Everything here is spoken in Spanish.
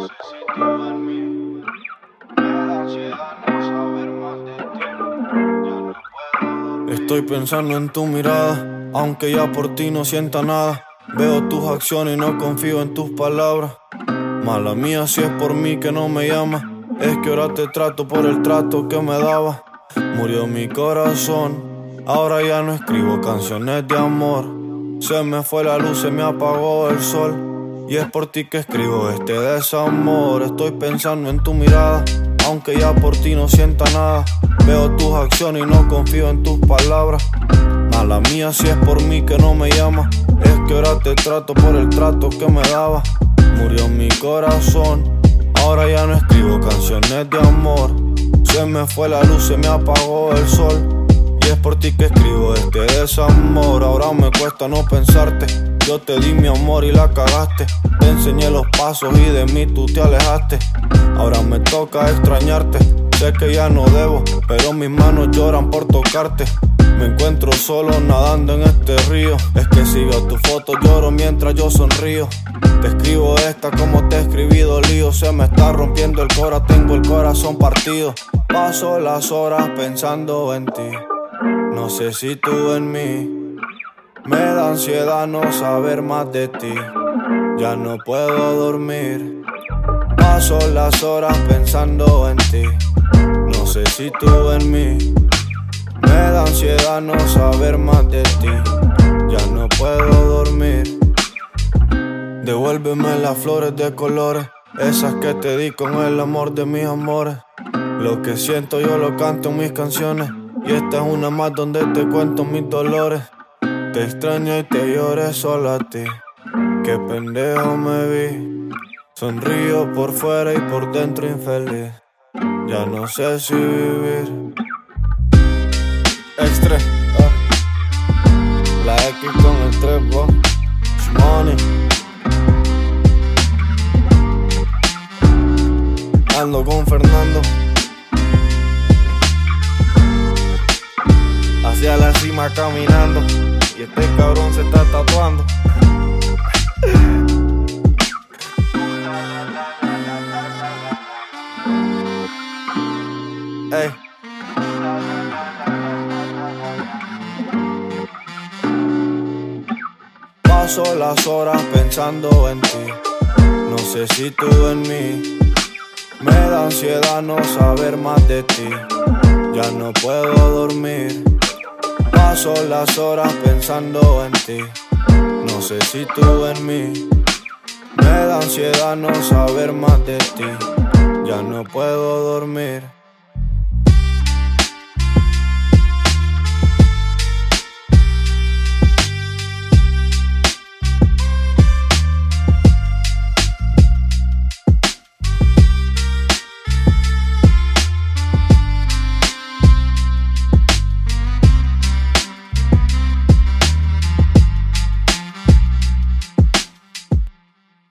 sé si tú en mí me da ansiedad no saber más de ti. Ya no puedo dormir. Estoy pensando en tu mirada, aunque ya por ti no sienta nada. Veo tus acciones y no confío en tus palabras. Mala mía si es por mí que no me llamas. Es que ahora te trato por el trato que me daba. Murió mi corazón, ahora ya no escribo canciones de amor. Se me fue la luz, se me apagó el sol, y es por ti que escribo este desamor. Estoy pensando en tu mirada, aunque ya por ti no sienta nada. Veo tus acciones y no confío en tus palabras. Mala mía si es por mí que no me llamas. Es que ahora te trato por el trato que me daba. Murió mi corazón, ahora ya no escribo canciones de amor. Se me fue la luz, se me apagó el sol, y es por ti que escribo este desamor. Ahora me cuesta no pensarte. Yo te di mi amor y la cagaste. Te enseñé los pasos y de mí tú te alejaste. Ahora me toca extrañarte. Sé que ya no debo, pero mis manos lloran por tocarte. Me encuentro solo nadando en este río. Es que si veo tu foto lloro mientras yo sonrío. Te escribo esta como te escribí dolido. Se me está rompiendo el cora, tengo el corazón partido. Paso las horas pensando en ti. No sé si tú en mí. Me da ansiedad no saber más de ti. Ya no puedo dormir. Paso las horas pensando en ti. No sé si tú en mí. Me da ansiedad no saber más de ti. Ya no puedo dormir. Devuélveme las flores de colores, esas que te di con el amor de mis amores. Lo que siento yo lo canto en mis canciones, y esta es una más donde te cuento mis dolores. Te extraño y te lloré solo a ti. Qué pendejo me vi. Sonrío por fuera y por dentro infeliz. Ya no sé si vivir. Extra, la X con el 3, bro. Money. Ando con Fernando hacia la cima caminando, y este cabrón se está tatuando. Ey. Paso las horas pensando en ti. No sé si tú en mí. Me da ansiedad no saber más de ti. Ya no puedo dormir. Paso las horas pensando en ti. No sé si tú en mí. Me da ansiedad no saber más de ti. Ya no puedo dormir.